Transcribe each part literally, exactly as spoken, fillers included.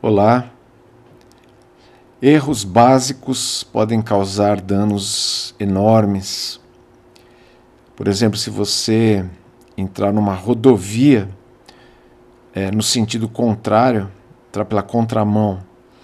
Olá. Erros básicos podem causar danos enormes. Por exemplo, se você entrar numa rodovia é, no sentido contrário, entrar pela contramão,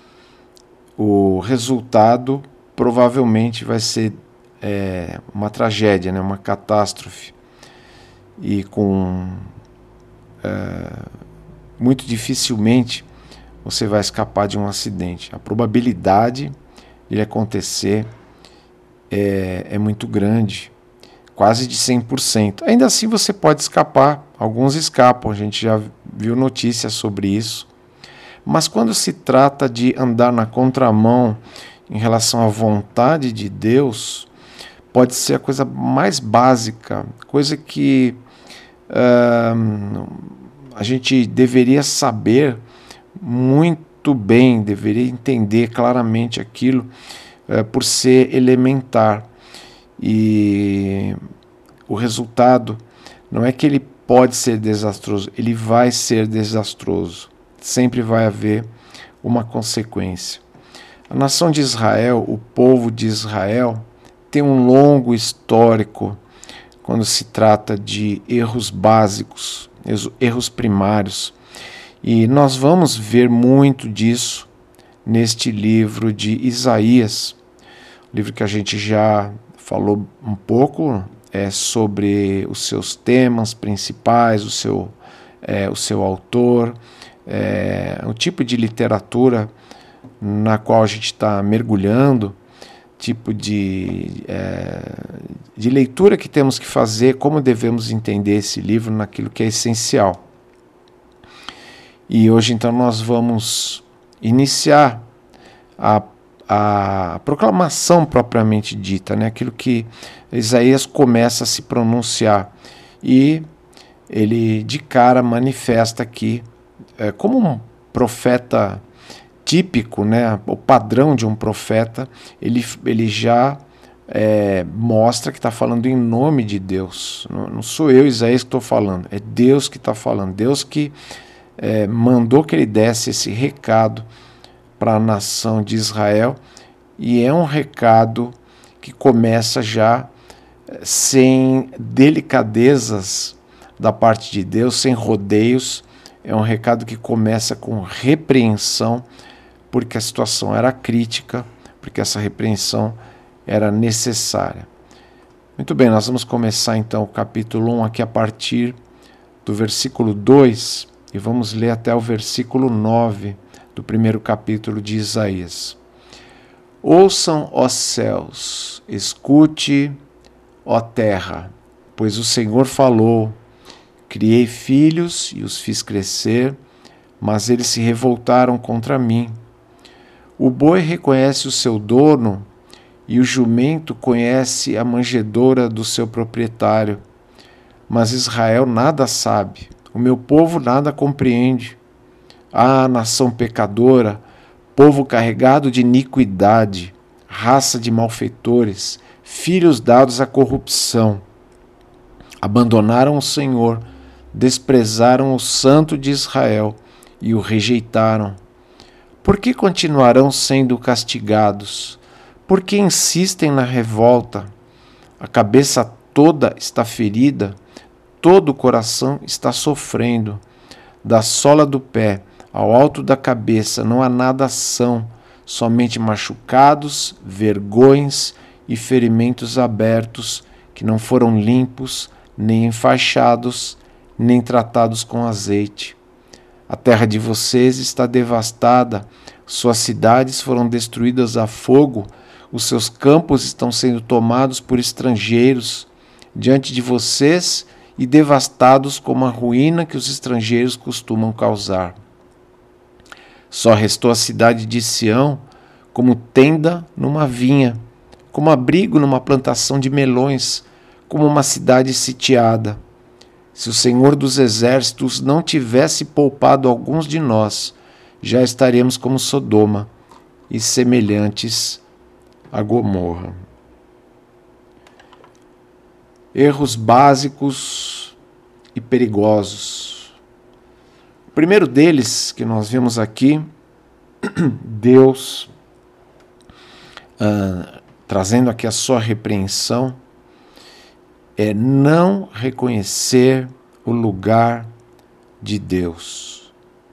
o resultado provavelmente vai ser é, uma tragédia, né? Uma catástrofe. E com é, muito dificilmente você vai escapar de um acidente. A probabilidade de ele acontecer é, é muito grande, quase de cem por cento. Ainda assim você pode escapar, alguns escapam, a gente já viu notícias sobre isso. Mas quando se trata de andar na contramão em relação à vontade de Deus, pode ser a coisa mais básica, coisa que uh, a gente deveria saber muito bem, deveria entender claramente aquilo uh, por ser elementar. E o resultado não é que ele pode ser desastroso, ele vai ser desastroso. Sempre vai haver uma consequência. A nação de Israel, o povo de Israel, tem um longo histórico quando se trata de erros básicos, erros primários. E nós vamos ver muito disso neste livro de Isaías, livro que a gente já falou um pouco é, sobre os seus temas principais, o seu, é, o seu autor, é, o tipo de literatura na qual a gente está mergulhando, tipo de, é, de leitura que temos que fazer, como devemos entender esse livro naquilo que é essencial. E hoje então nós vamos iniciar a, a proclamação propriamente dita, né? Aquilo que Isaías começa a se pronunciar. E ele de cara manifesta aqui, é, como um profeta típico, né? O padrão de um profeta, ele, ele já é, mostra que está falando em nome de Deus. Não, não sou eu, Isaías, que estou falando, é Deus que está falando, Deus que É, mandou que ele desse esse recado para a nação de Israel, e é um recado que começa já sem delicadezas da parte de Deus, sem rodeios. É um recado que começa com repreensão, porque a situação era crítica, porque essa repreensão era necessária. Muito bem, nós vamos começar então o capítulo um aqui a partir do versículo dois, e vamos ler até o versículo nove do primeiro capítulo de Isaías. Ouçam, ó céus, escute, ó terra, pois o Senhor falou, criei filhos e os fiz crescer, mas eles se revoltaram contra mim. O boi reconhece o seu dono e o jumento conhece a manjedoura do seu proprietário, mas Israel nada sabe. O meu povo nada compreende. Ah, nação pecadora, povo carregado de iniquidade, raça de malfeitores, filhos dados à corrupção. Abandonaram o Senhor, desprezaram o Santo de Israel e o rejeitaram. Por que continuarão sendo castigados? Por que insistem na revolta? A cabeça toda está ferida, todo o coração está sofrendo. Da sola do pé ao alto da cabeça não há nada são, somente machucados, vergões e ferimentos abertos, que não foram limpos, nem enfaixados, nem tratados com azeite. A terra de vocês está devastada, suas cidades foram destruídas a fogo, os seus campos estão sendo tomados por estrangeiros. Diante de vocês e devastados como a ruína que os estrangeiros costumam causar. Só restou a cidade de Sião como tenda numa vinha, como abrigo numa plantação de melões, como uma cidade sitiada. Se o Senhor dos Exércitos não tivesse poupado alguns de nós, já estaríamos como Sodoma e semelhantes a Gomorra. Erros básicos e perigosos. O primeiro deles, que nós vimos aqui, Deus uh, trazendo aqui a sua repreensão, é não reconhecer o lugar de Deus.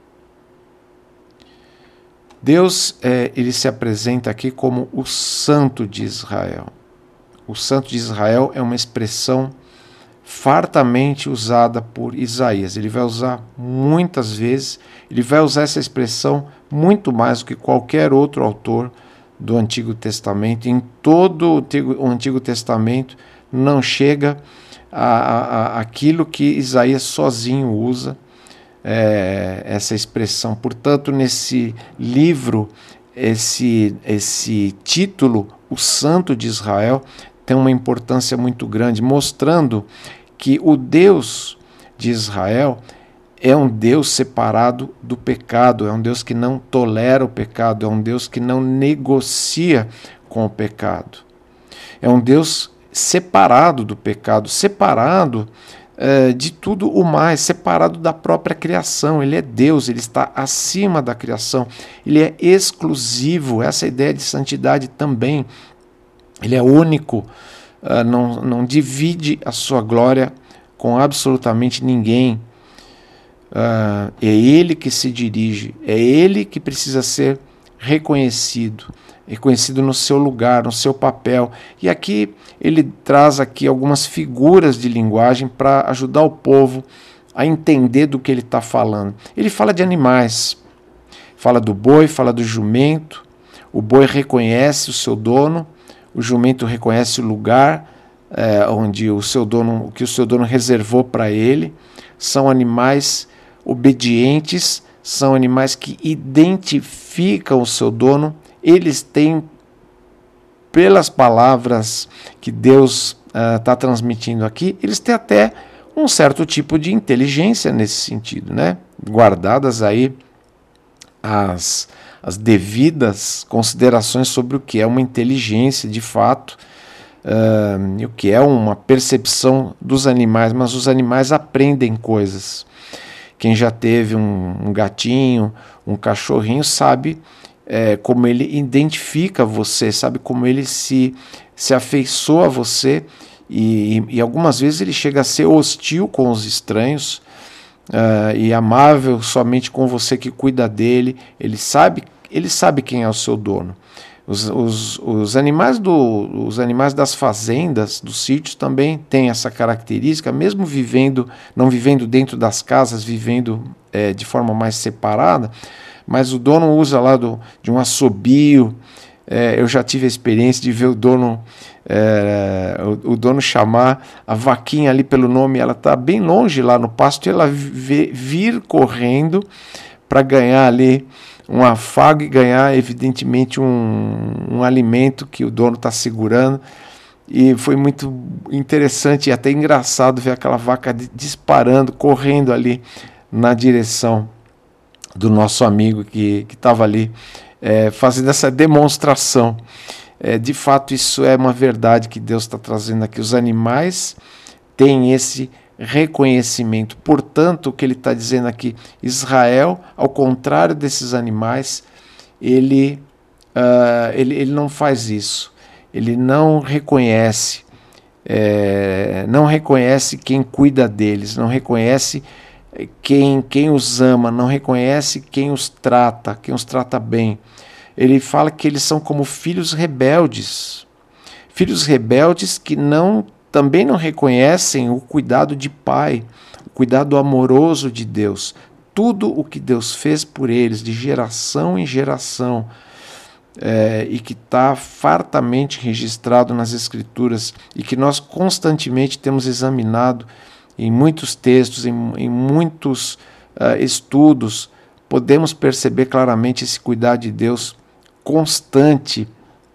Deus, é, ele se apresenta aqui como o Santo de Israel. O Santo de Israel é uma expressão fartamente usada por Isaías. Ele vai usar muitas vezes, ele vai usar essa expressão muito mais do que qualquer outro autor do Antigo Testamento. Em todo o Antigo Testamento não chega a, a, a aquilo que Isaías sozinho usa, é, essa expressão. Portanto, nesse livro, esse, esse título, O Santo de Israel, tem uma importância muito grande, mostrando que o Deus de Israel é um Deus separado do pecado, é um Deus que não tolera o pecado, é um Deus que não negocia com o pecado. É um Deus separado do pecado, separado eh, de tudo o mais, separado da própria criação. Ele é Deus, ele está acima da criação, ele é exclusivo. Essa ideia de santidade também. Ele é único, uh, não, não divide a sua glória com absolutamente ninguém. Uh, é Ele que se dirige, é Ele que precisa ser reconhecido, reconhecido no seu lugar, no seu papel. E aqui ele traz aqui algumas figuras de linguagem para ajudar o povo a entender do que ele está falando. Ele fala de animais, fala do boi, fala do jumento. O boi reconhece o seu dono, o jumento reconhece o lugar é, onde o seu dono, que o seu dono reservou para ele. São animais obedientes, são animais que identificam o seu dono. Eles têm, pelas palavras que Deus está uh, transmitindo aqui, eles têm até um certo tipo de inteligência nesse sentido, né? Guardadas aí as as devidas considerações sobre o que é uma inteligência de fato, uh, e o que é uma percepção dos animais, mas os animais aprendem coisas. Quem já teve um, um gatinho, um cachorrinho, sabe é, como ele identifica você, sabe como ele se, se afeiçoa a você, e, e algumas vezes ele chega a ser hostil com os estranhos, uh, e amável somente com você que cuida dele. Ele sabe Ele sabe quem é o seu dono. Os, os, os, animais do, os animais das fazendas, dos sítios, também têm essa característica, mesmo vivendo, não vivendo dentro das casas, vivendo é, de forma mais separada, mas o dono usa lá do, de um assobio. É, eu já tive a experiência de ver o dono, é, o, o dono chamar a vaquinha ali pelo nome. Ela está bem longe lá no pasto, e ela vê, vir correndo para ganhar ali um afago e ganhar, evidentemente, um, um alimento que o dono está segurando. E foi muito interessante e até engraçado ver aquela vaca disparando, correndo ali na direção do nosso amigo que estava ali é, fazendo essa demonstração. É, de fato, isso é uma verdade que Deus está trazendo aqui. Os animais têm esse reconhecimento. Portanto, o que ele está dizendo aqui, Israel, ao contrário desses animais, ele, uh, ele, ele não faz isso. Ele não reconhece, é, não reconhece quem cuida deles, não reconhece quem, quem os ama, não reconhece quem os trata, quem os trata bem. Ele fala que eles são como filhos rebeldes, filhos rebeldes que não também não reconhecem o cuidado de pai, o cuidado amoroso de Deus. Tudo o que Deus fez por eles, de geração em geração, é, e que está fartamente registrado nas Escrituras, e que nós constantemente temos examinado em muitos textos, em, em muitos uh, estudos, podemos perceber claramente esse cuidado de Deus constante,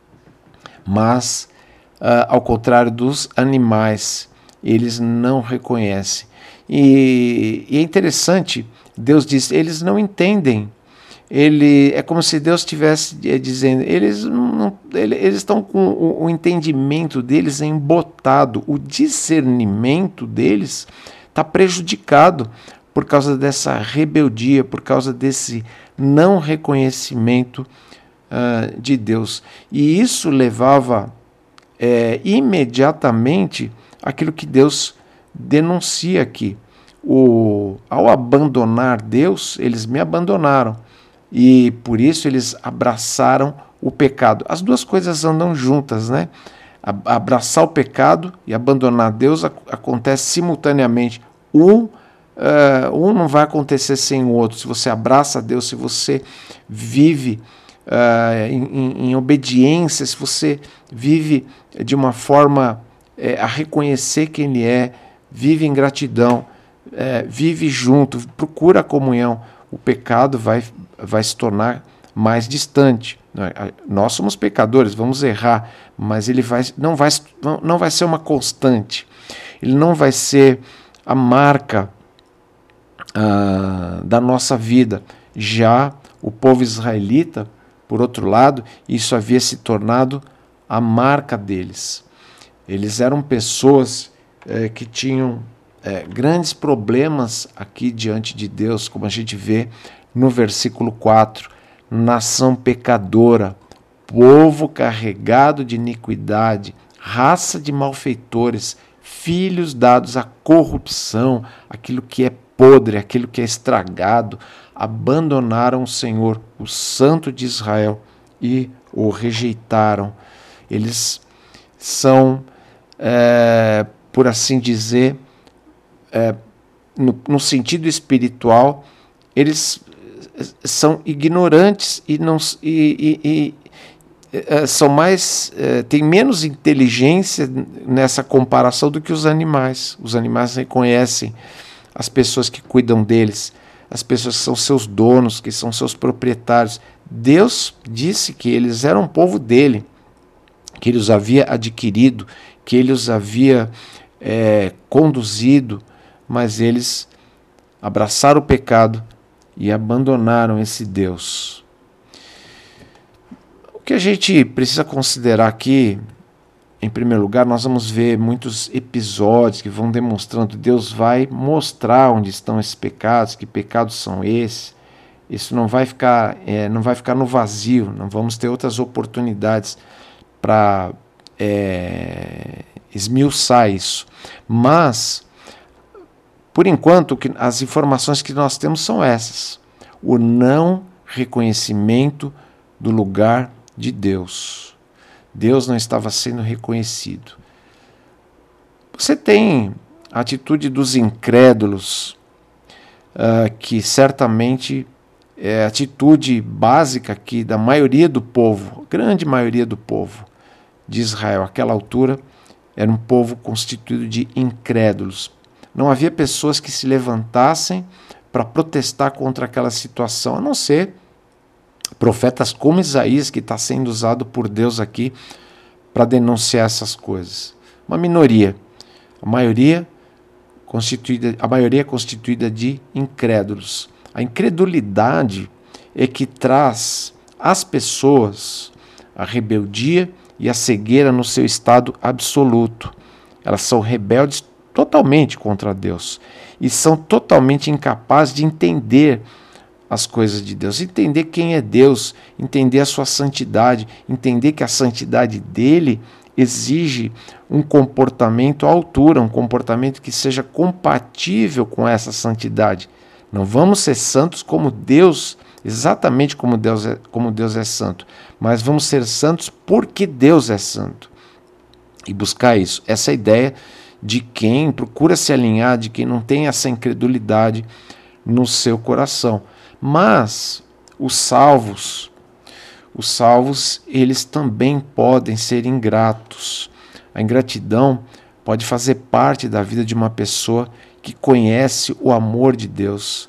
mas Uh, ao contrário dos animais, eles não reconhecem. E, e é interessante, Deus diz, eles não entendem. Ele, é como se Deus estivesse é, dizendo, eles, não, ele, eles estão com o, o entendimento deles embotado, o discernimento deles está prejudicado, por causa dessa rebeldia, por causa desse não reconhecimento uh, de Deus. E isso levava é, imediatamente aquilo que Deus denuncia aqui. O, ao abandonar Deus, eles me abandonaram. E por isso eles abraçaram o pecado. As duas coisas andam juntas, né? Abraçar o pecado e abandonar Deus acontece simultaneamente. Um, uh, um não vai acontecer sem o outro. Se você abraça Deus, se você vive uh, em, em obediência, se você vive de uma forma uh, a reconhecer quem Ele é, vive em gratidão, uh, vive junto, procura a comunhão, o pecado vai, vai se tornar mais distante. Nós somos pecadores, vamos errar, mas ele vai, não, vai, não vai ser uma constante, ele não vai ser a marca ah, da nossa vida. Já o povo israelita, por outro lado, isso havia se tornado a marca deles. Eles eram pessoas eh, que tinham eh, grandes problemas aqui diante de Deus, como a gente vê no versículo quatro. Nação pecadora, povo carregado de iniquidade, raça de malfeitores, filhos dados à corrupção, aquilo que é podre, aquilo que é estragado, abandonaram o Senhor, o Santo de Israel, e o rejeitaram. Eles são, é, por assim dizer, é, no, no sentido espiritual, eles são ignorantes e não e, e, e são mais é, têm menos inteligência nessa comparação do que os animais. Os animais reconhecem as pessoas que cuidam deles, as pessoas que são seus donos, que são seus proprietários. Deus disse que eles eram um povo dele, que ele os havia adquirido, que ele os havia é, conduzido, mas eles abraçaram o pecado e abandonaram esse Deus. O que a gente precisa considerar aqui, em primeiro lugar, nós vamos ver muitos episódios que vão demonstrando, Deus vai mostrar onde estão esses pecados, que pecados são esses. Isso não vai ficar, é, não vai ficar no vazio, não vamos ter outras oportunidades para é, esmiuçar isso. Mas por enquanto, as informações que nós temos são essas. O não reconhecimento do lugar de Deus. Deus não estava sendo reconhecido. Você tem a atitude dos incrédulos, uh, que certamente é a atitude básica aqui da maioria do povo, grande maioria do povo de Israel. Àquela altura, era um povo constituído de incrédulos. Não havia pessoas que se levantassem para protestar contra aquela situação, a não ser profetas como Isaías, que está sendo usado por Deus aqui para denunciar essas coisas. Uma minoria, a maioria constituída, a maioria é constituída de incrédulos. A incredulidade é que traz às pessoas a rebeldia e a cegueira no seu estado absoluto. Elas são rebeldes totalmente contra Deus e são totalmente incapazes de entender as coisas de Deus, entender quem é Deus, entender a sua santidade, entender que a santidade dele exige um comportamento à altura, um comportamento que seja compatível com essa santidade. Não vamos ser santos como Deus, exatamente como Deus é, como Deus é santo, mas vamos ser santos porque Deus é santo. E buscar isso, essa ideia de quem procura se alinhar, de quem não tem essa incredulidade no seu coração. Mas os salvos, os salvos, eles também podem ser ingratos. A ingratidão pode fazer parte da vida de uma pessoa que conhece o amor de Deus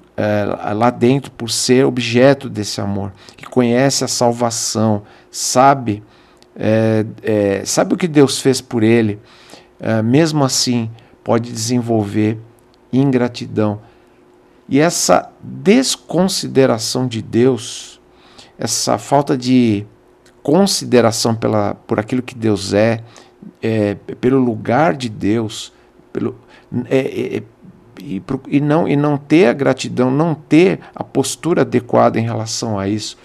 é, lá dentro, por ser objeto desse amor, que conhece a salvação, sabe, é, é, sabe o que Deus fez por ele. Uh, mesmo assim, pode desenvolver ingratidão. E essa desconsideração de Deus, essa falta de consideração pela, por aquilo que Deus é, é pelo lugar de Deus, pelo, é, é, e, e, não, e não ter a gratidão, não ter a postura adequada em relação a isso,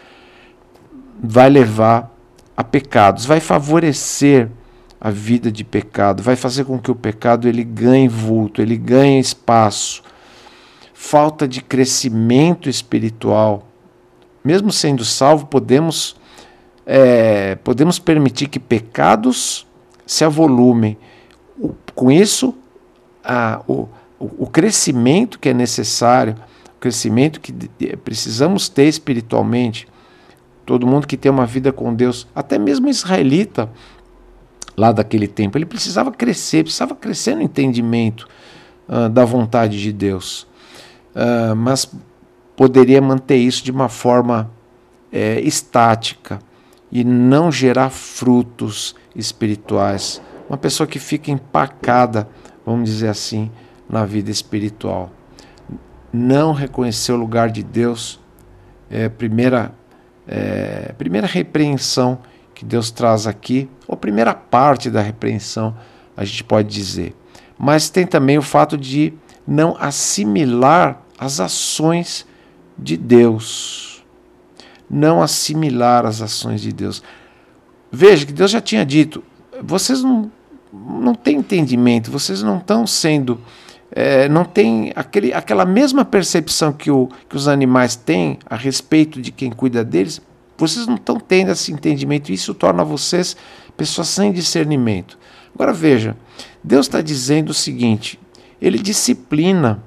vai levar a pecados, vai favorecer a vida de pecado, vai fazer com que o pecado ele ganhe vulto, ele ganhe espaço. Falta de crescimento espiritual. Mesmo sendo salvo, podemos, é, podemos permitir que pecados se avolumem. O, com isso, a, o, o crescimento que é necessário, o crescimento que precisamos ter espiritualmente, todo mundo que tem uma vida com Deus, até mesmo israelita, lá daquele tempo, ele precisava crescer, precisava crescer no entendimento uh, da vontade de Deus. Uh, mas poderia manter isso de uma forma é, estática e não gerar frutos espirituais. Uma pessoa que fica empacada, vamos dizer assim, na vida espiritual. Não reconhecer o lugar de Deus é a primeira, é, primeira repreensão que Deus traz aqui, ou primeira parte da repreensão, a gente pode dizer. Mas tem também o fato de não assimilar as ações de Deus. Não assimilar as ações de Deus. Veja que Deus já tinha dito, vocês não, não têm entendimento, vocês não estão sendo, é, não têm aquele, aquela mesma percepção que, o, que os animais têm a respeito de quem cuida deles, vocês não estão tendo esse entendimento, e isso torna vocês pessoas sem discernimento. Agora veja, Deus está dizendo o seguinte, ele disciplina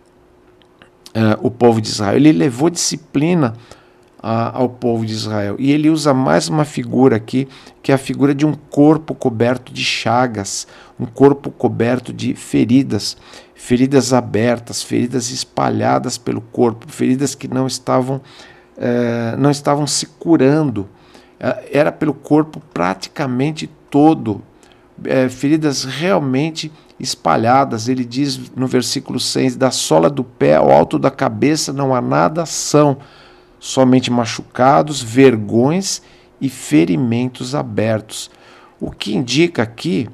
uh, o povo de Israel, ele levou disciplina uh, ao povo de Israel, e ele usa mais uma figura aqui, que é a figura de um corpo coberto de chagas, um corpo coberto de feridas, feridas abertas, feridas espalhadas pelo corpo, feridas que não estavam Uh, não estavam se curando, uh, era pelo corpo praticamente todo, uh, feridas realmente espalhadas. Ele diz no versículo seis, da sola do pé ao alto da cabeça não há nada são, somente machucados, vergões e ferimentos abertos. O que indica aqui,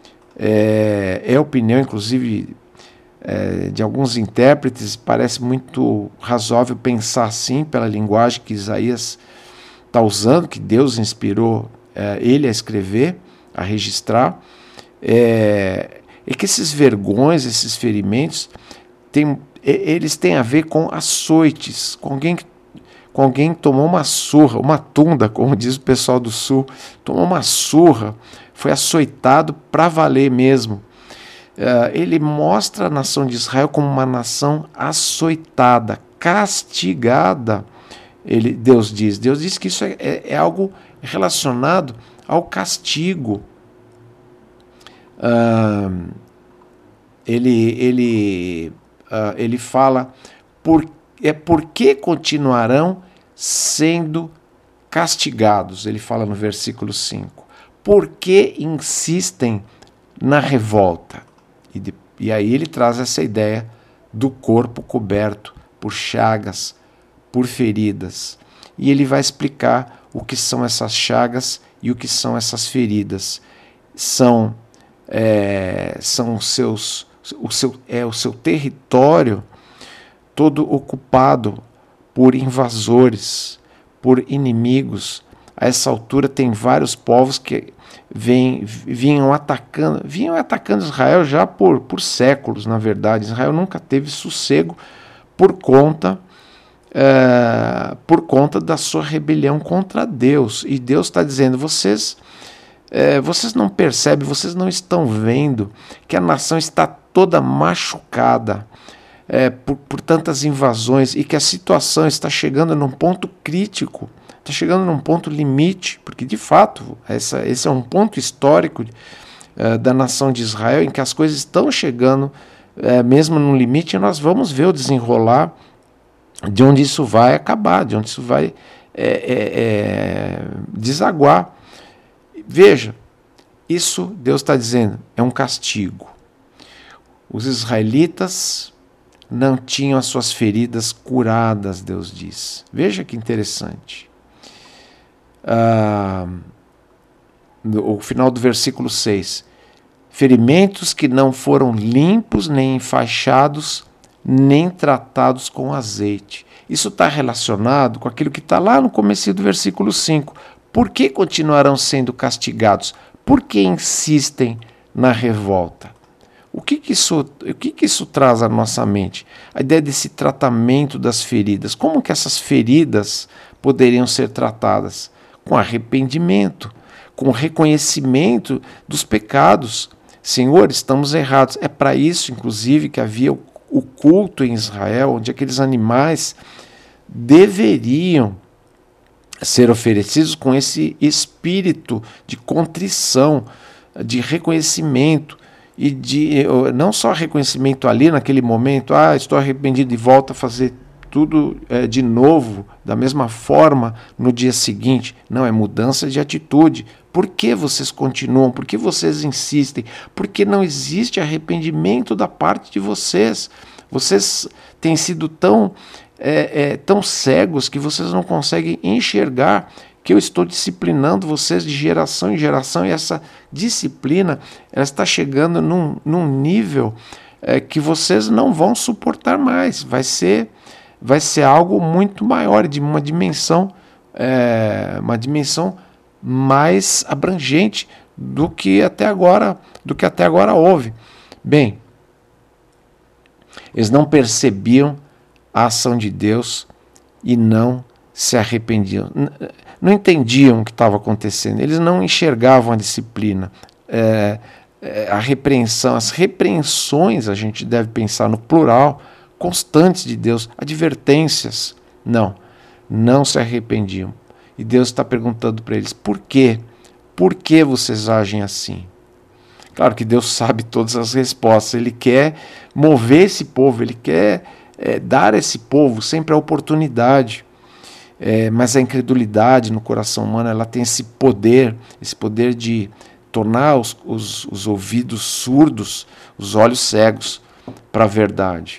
é, é a opinião inclusive É, de alguns intérpretes, parece muito razoável pensar assim, pela linguagem que Isaías está usando, que Deus inspirou é, ele a escrever, a registrar, é, é que esses vergões, esses ferimentos, tem, eles têm a ver com açoites, com alguém que com alguém que tomou uma surra, uma tunda, como diz o pessoal do sul, tomou uma surra, foi açoitado para valer mesmo. Uh, ele mostra a nação de Israel como uma nação açoitada, castigada. Ele, Deus diz, Deus diz que isso é, é, é algo relacionado ao castigo. Uh, ele, ele, uh, ele fala, por, é porque continuarão sendo castigados. Ele fala no versículo cinco. Por que insistem na revolta? E, de, e aí ele traz essa ideia do corpo coberto por chagas, por feridas. E ele vai explicar o que são essas chagas e o que são essas feridas. São, é, são os seus, o, seu, é, o seu território todo ocupado por invasores, por inimigos. A essa altura tem vários povos que vem, vinham atacando, vinham atacando Israel já por, por séculos, na verdade. Israel nunca teve sossego por conta, é, por conta da sua rebelião contra Deus. E Deus está dizendo, vocês, é, vocês não percebem, vocês não estão vendo que a nação está toda machucada é, por, por tantas invasões e que a situação está chegando num ponto crítico. Está chegando num ponto limite, porque de fato essa, esse é um ponto histórico uh, da nação de Israel, em que as coisas estão chegando uh, mesmo no limite, e nós vamos ver o desenrolar de onde isso vai acabar, de onde isso vai é, é, é, desaguar. Veja, isso Deus está dizendo, é um castigo. Os israelitas não tinham as suas feridas curadas, Deus diz. Veja que interessante. Ah, o final do versículo seis. ferimentos que não foram limpos, nem enfaixados, nem tratados com azeite. Isso está relacionado com aquilo que está lá no começo do versículo cinco. Por que continuarão sendo castigados? Por que insistem na revolta? O que que isso, o que que isso traz à nossa mente? A ideia desse tratamento das feridas. Como que essas feridas poderiam ser tratadas? Com arrependimento, com reconhecimento dos pecados. Senhor, estamos errados. É para isso, inclusive, que havia o, o culto em Israel, onde aqueles animais deveriam ser oferecidos com esse espírito de contrição, de reconhecimento, e de não só reconhecimento ali naquele momento, ah, estou arrependido e volto a fazer tudo é, de novo, da mesma forma no dia seguinte. Não, é mudança de atitude. Por que vocês continuam? Por que vocês insistem? Porque não existe arrependimento da parte de vocês. Vocês têm sido tão, é, é, tão cegos que vocês não conseguem enxergar que eu estou disciplinando vocês de geração em geração, e essa disciplina ela está chegando num, num nível é, que vocês não vão suportar mais. Vai ser, vai ser algo muito maior, de uma dimensão, é, uma dimensão mais abrangente do que até agora, do que até agora houve. Bem, eles não percebiam a ação de Deus e não se arrependiam. Não entendiam o que estava acontecendo, eles não enxergavam a disciplina, é, é, a repreensão, as repreensões, a gente deve pensar no plural, constantes de Deus, advertências. Não, não se arrependiam. E Deus está perguntando para eles, por quê? Por que vocês agem assim? Claro que Deus sabe todas as respostas, Ele quer mover esse povo, Ele quer é, dar a esse povo sempre a oportunidade. É, mas a incredulidade no coração humano, ela tem esse poder, esse poder de tornar os, os, os ouvidos surdos, os olhos cegos para a verdade.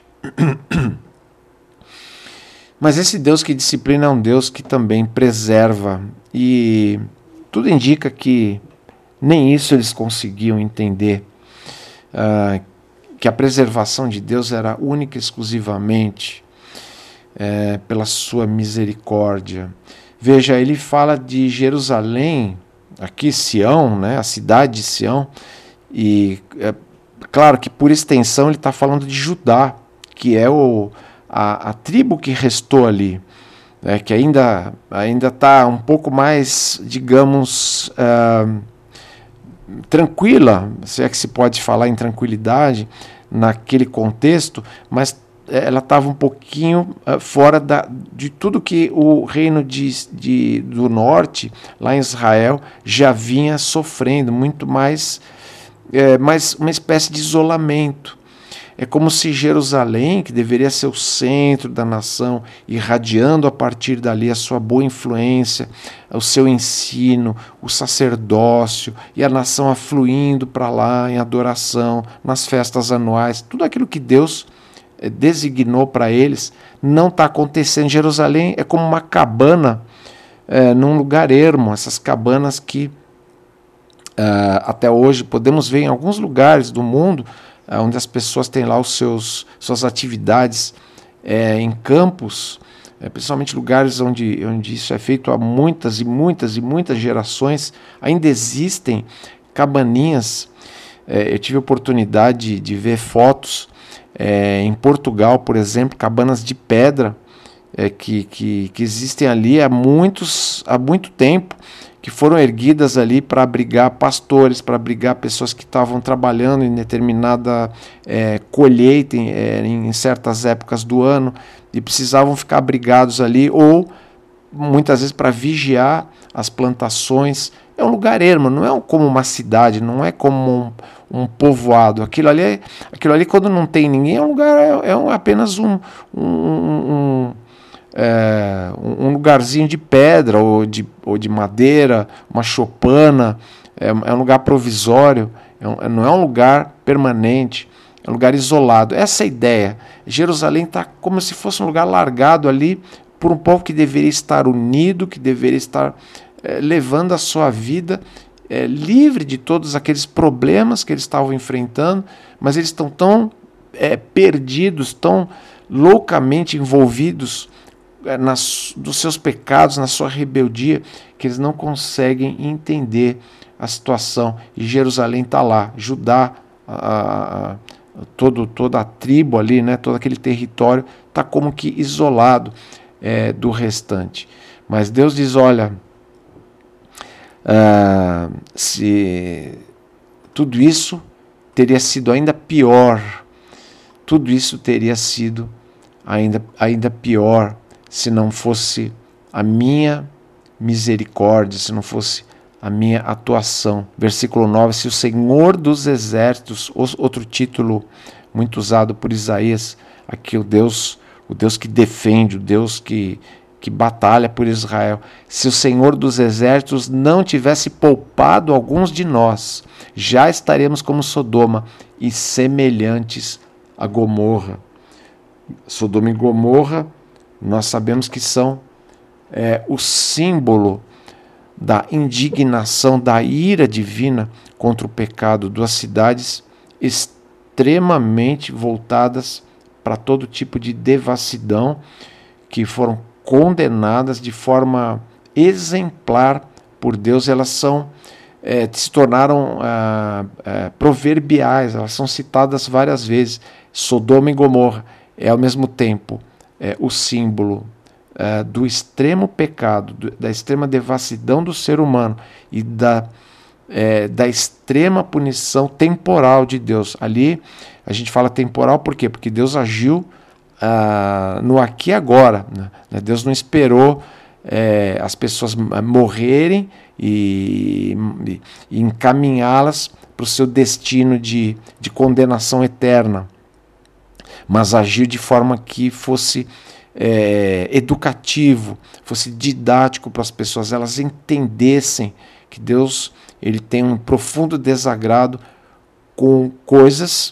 Mas esse Deus que disciplina é um Deus que também preserva, e tudo indica que nem isso eles conseguiam entender, uh, que a preservação de Deus era única e exclusivamente É, pela sua misericórdia. Veja, ele fala de Jerusalém, aqui Sião, né, a cidade de Sião, e é claro que por extensão ele está falando de Judá, que é o, a, a tribo que restou ali, né, que ainda ainda está um pouco mais, digamos, uh, tranquila, se é que se pode falar em tranquilidade naquele contexto, mas ela estava um pouquinho uh, fora da, de tudo que o reino de, de, do norte, lá em Israel, já vinha sofrendo, muito mais, é, mais uma espécie de isolamento. É como se Jerusalém, que deveria ser o centro da nação, irradiando a partir dali a sua boa influência, o seu ensino, o sacerdócio, e a nação afluindo para lá em adoração, nas festas anuais, tudo aquilo que Deus designou para eles, não está acontecendo. Jerusalém é como uma cabana é, num lugar ermo, essas cabanas que uh, até hoje podemos ver em alguns lugares do mundo, uh, onde as pessoas têm lá os seus, suas atividades é, em campos, é, principalmente lugares onde, onde isso é feito há muitas e muitas e muitas gerações. Ainda existem cabaninhas. É, eu tive a oportunidade de, de ver fotos É, em Portugal, por exemplo, cabanas de pedra é, que, que, que existem ali há, muitos, há muito tempo, que foram erguidas ali para abrigar pastores, para abrigar pessoas que estavam trabalhando em determinada é, colheita em, é, em certas épocas do ano e precisavam ficar abrigados ali, ou muitas vezes para vigiar as plantações. É um lugar ermo, não é como uma cidade, não é como um, um povoado. Aquilo ali, aquilo ali, quando não tem ninguém, é um lugar, é, é um, apenas um, um, um, é, um lugarzinho de pedra ou de, ou de madeira, uma chopana, é, é um lugar provisório, é um, não é um lugar permanente, é um lugar isolado. Essa é a ideia. Jerusalém está como se fosse um lugar largado ali por um povo que deveria estar unido, que deveria estar levando a sua vida é, livre de todos aqueles problemas que eles estavam enfrentando, mas eles estão tão é, perdidos, tão loucamente envolvidos é, nas, dos seus pecados, na sua rebeldia, que eles não conseguem entender a situação. E Jerusalém está lá, Judá, a, a, todo, toda a tribo ali, né, todo aquele território está como que isolado é, do restante. Mas Deus diz, olha, uh, se tudo isso teria sido ainda pior, tudo isso teria sido ainda, ainda pior se não fosse a minha misericórdia, se não fosse a minha atuação. Versículo nove, se o Senhor dos Exércitos, outro título muito usado por Isaías, aqui o Deus, o Deus que defende, o Deus que, que batalha por Israel, se o Senhor dos Exércitos não tivesse poupado alguns de nós, já estaremos como Sodoma e semelhantes a Gomorra. Sodoma e Gomorra, nós sabemos que são é, o símbolo da indignação, da ira divina contra o pecado, duas cidades extremamente voltadas para todo tipo de devassidão, que foram condenadas de forma exemplar por Deus. Elas são, é, se tornaram ah, é, proverbiais, elas são citadas várias vezes. Sodoma e Gomorra é ao mesmo tempo é, o símbolo Uh, do extremo pecado, do, da extrema devassidão do ser humano e da, é, da extrema punição temporal de Deus. Ali a gente fala temporal por quê? Porque Deus agiu uh, no aqui e agora. Né? Deus não esperou é, as pessoas morrerem e, e, e encaminhá-las para o seu destino de, de condenação eterna, mas agiu de forma que fosse É, educativo, fosse didático para as pessoas, elas entendessem que Deus ele tem um profundo desagrado com coisas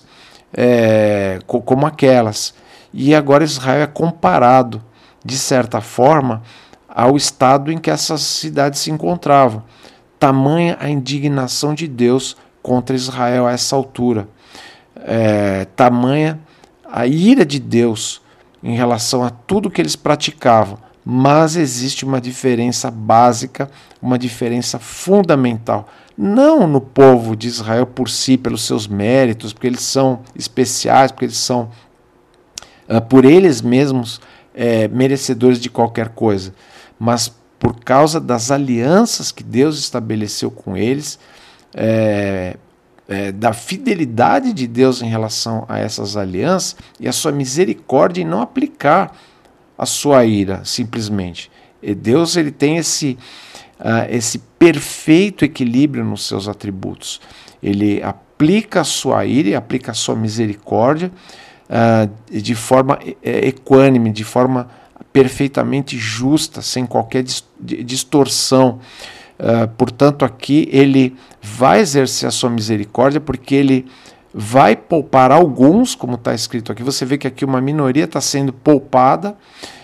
é, co- como aquelas. E agora Israel é comparado, de certa forma, ao estado em que essas cidades se encontravam. Tamanha a indignação de Deus contra Israel a essa altura. É, tamanha a ira de Deus em relação a tudo que eles praticavam, mas existe uma diferença básica, uma diferença fundamental, não no povo de Israel por si, pelos seus méritos, porque eles são especiais, porque eles são, uh, por eles mesmos, é, merecedores de qualquer coisa, mas por causa das alianças que Deus estabeleceu com eles, é, É, da fidelidade de Deus em relação a essas alianças e a sua misericórdia em não aplicar a sua ira simplesmente. E Deus ele tem esse, uh, esse perfeito equilíbrio nos seus atributos. Ele aplica a sua ira e aplica a sua misericórdia uh, de forma equânime, de forma perfeitamente justa, sem qualquer distorção. Uh, portanto, aqui ele vai exercer a sua misericórdia, porque ele vai poupar alguns, como está escrito aqui. Você vê que aqui uma minoria está sendo poupada,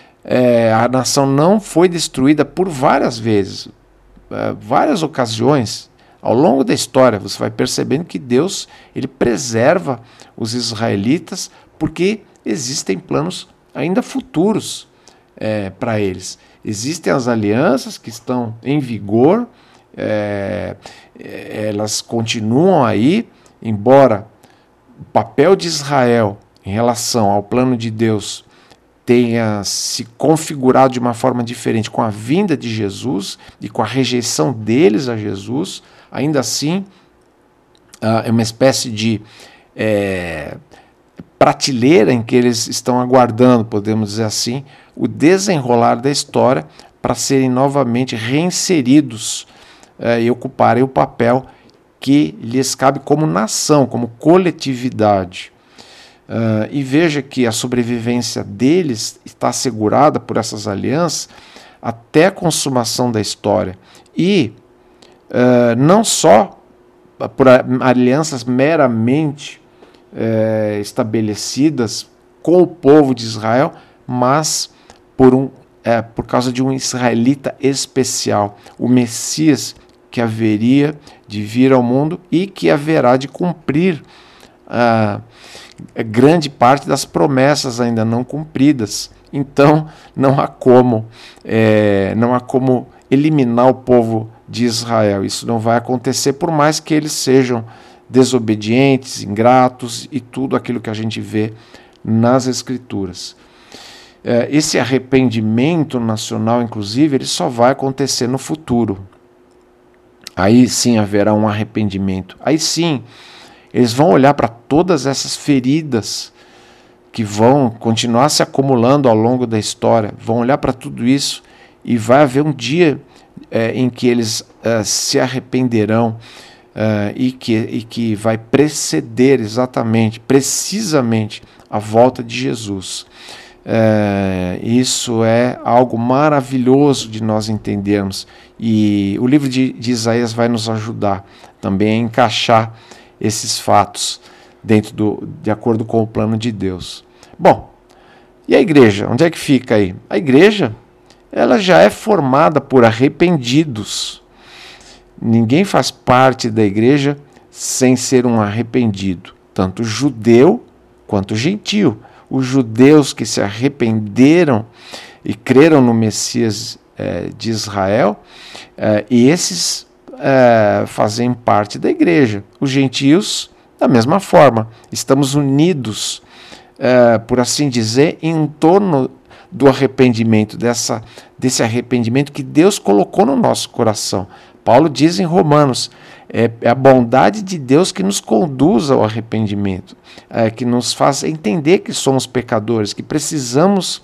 é, a nação não foi destruída por várias vezes, é, várias ocasiões. Ao longo da história, você vai percebendo que Deus ele preserva os israelitas, porque existem planos ainda futuros é, para eles. Existem as alianças que estão em vigor, é, elas continuam aí, embora o papel de Israel em relação ao plano de Deus tenha se configurado de uma forma diferente com a vinda de Jesus e com a rejeição deles a Jesus, ainda assim é uma espécie de é, prateleira em que eles estão aguardando, podemos dizer assim, o desenrolar da história para serem novamente reinseridos eh, e ocuparem o papel que lhes cabe como nação, como coletividade. Uh, e veja que a sobrevivência deles está assegurada por essas alianças até a consumação da história. E uh, não só por alianças meramente uh, estabelecidas com o povo de Israel, mas por, um, é, por causa de um israelita especial, o Messias que haveria de vir ao mundo e que haverá de cumprir a grande parte das promessas ainda não cumpridas. Então não há como, é, não há como eliminar o povo de Israel. Isso não vai acontecer, por mais que eles sejam desobedientes, ingratos e tudo aquilo que a gente vê nas Escrituras. É, esse arrependimento nacional, inclusive, ele só vai acontecer no futuro. Aí sim haverá um arrependimento. Aí sim, eles vão olhar para todas essas feridas que vão continuar se acumulando ao longo da história, vão olhar para tudo isso e vai haver um dia é, em que eles é, se arrependerão é, e, que, e que vai preceder exatamente, precisamente, a volta de Jesus. É, isso é algo maravilhoso de nós entendermos, e o livro de, de Isaías vai nos ajudar também a encaixar esses fatos dentro do, de acordo com o plano de Deus. Bom, e a igreja? Onde é que fica aí? A igreja, ela já é formada por arrependidos. Ninguém faz parte da igreja sem ser um arrependido, tanto judeu quanto gentio. Os judeus que se arrependeram e creram no Messias eh, de Israel, eh, e esses eh, fazem parte da igreja. Os gentios, da mesma forma, estamos unidos, eh, por assim dizer, em torno do arrependimento, dessa, desse arrependimento que Deus colocou no nosso coração. Paulo diz em Romanos, é a bondade de Deus que nos conduz ao arrependimento, é, que nos faz entender que somos pecadores, que precisamos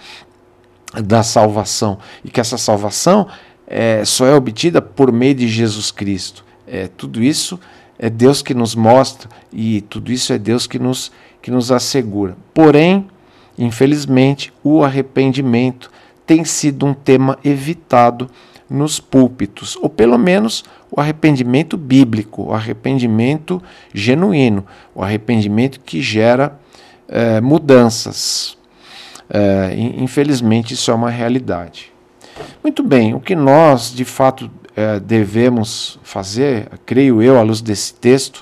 da salvação, e que essa salvação é, só é obtida por meio de Jesus Cristo. É, tudo isso é Deus que nos mostra, e tudo isso é Deus que nos, que nos assegura. Porém, infelizmente, o arrependimento tem sido um tema evitado nos púlpitos, ou pelo menos o arrependimento bíblico, o arrependimento genuíno, o arrependimento que gera eh, mudanças. Eh, infelizmente, isso é uma realidade. Muito bem, o que nós, de fato, eh, devemos fazer, creio eu, à luz desse texto,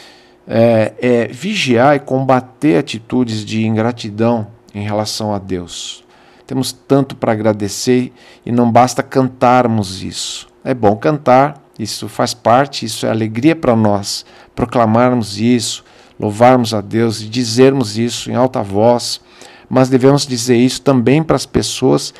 eh, é vigiar e combater atitudes de ingratidão em relação a Deus. Temos tanto para agradecer e não basta cantarmos isso. É bom cantar, isso faz parte, isso é alegria para nós, proclamarmos isso, louvarmos a Deus e dizermos isso em alta voz, mas devemos dizer isso também para as pessoas,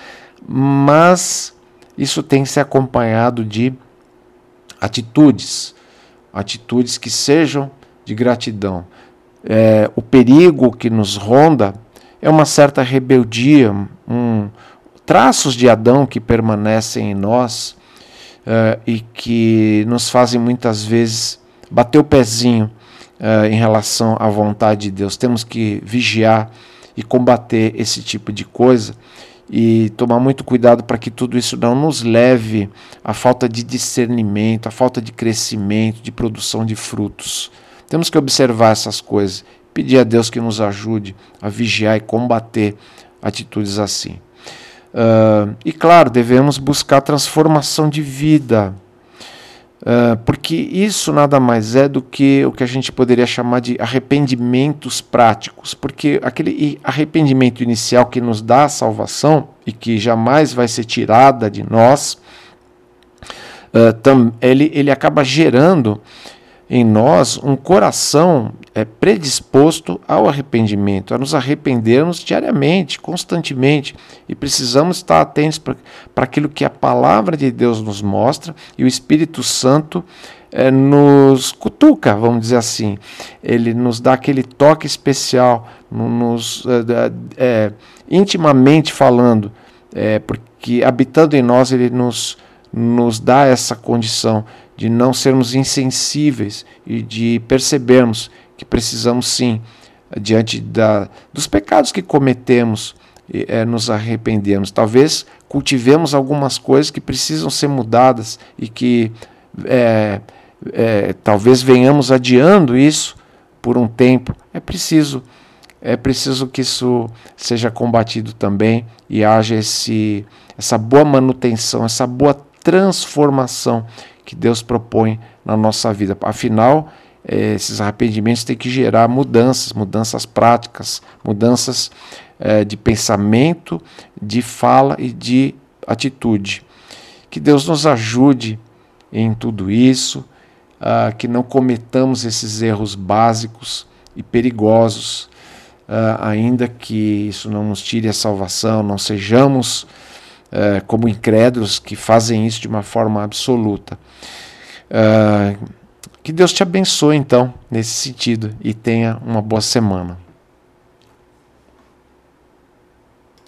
mas isso tem que ser acompanhado de atitudes, atitudes que sejam de gratidão. É, o perigo que nos ronda é uma certa rebeldia, um, traços de Adão que permanecem em nós uh, e que nos fazem muitas vezes bater o pezinho uh, em relação à vontade de Deus. Temos que vigiar e combater esse tipo de coisa e tomar muito cuidado para que tudo isso não nos leve à falta de discernimento, à falta de crescimento, de produção de frutos. Temos que observar essas coisas, pedir a Deus que nos ajude a vigiar e combater atitudes assim. Uh, e claro, devemos buscar transformação de vida, uh, porque isso nada mais é do que o que a gente poderia chamar de arrependimentos práticos, porque aquele arrependimento inicial que nos dá a salvação e que jamais vai ser tirada de nós, uh, tam, ele, ele acaba gerando em nós um coração é, predisposto ao arrependimento, a nos arrependermos diariamente, constantemente, e precisamos estar atentos para aquilo que a palavra de Deus nos mostra, e o Espírito Santo é, nos cutuca, vamos dizer assim, ele nos dá aquele toque especial, nos, é, é, intimamente falando, é, porque habitando em nós ele nos, nos dá essa condição de não sermos insensíveis e de percebermos que precisamos sim, diante da, dos pecados que cometemos, é, nos arrependermos. Talvez cultivemos algumas coisas que precisam ser mudadas e que é, é, talvez venhamos adiando isso por um tempo. É preciso, é preciso que isso seja combatido também e haja esse, essa boa manutenção, essa boa transformação que Deus propõe na nossa vida. Afinal, eh, esses arrependimentos têm que gerar mudanças, mudanças práticas, mudanças eh, de pensamento, de fala e de atitude. Que Deus nos ajude em tudo isso, uh, que não cometamos esses erros básicos e perigosos, uh, ainda que isso não nos tire a salvação, não sejamos uh, como incrédulos que fazem isso de uma forma absoluta. Uh, que Deus te abençoe, então, nesse sentido, e tenha uma boa semana.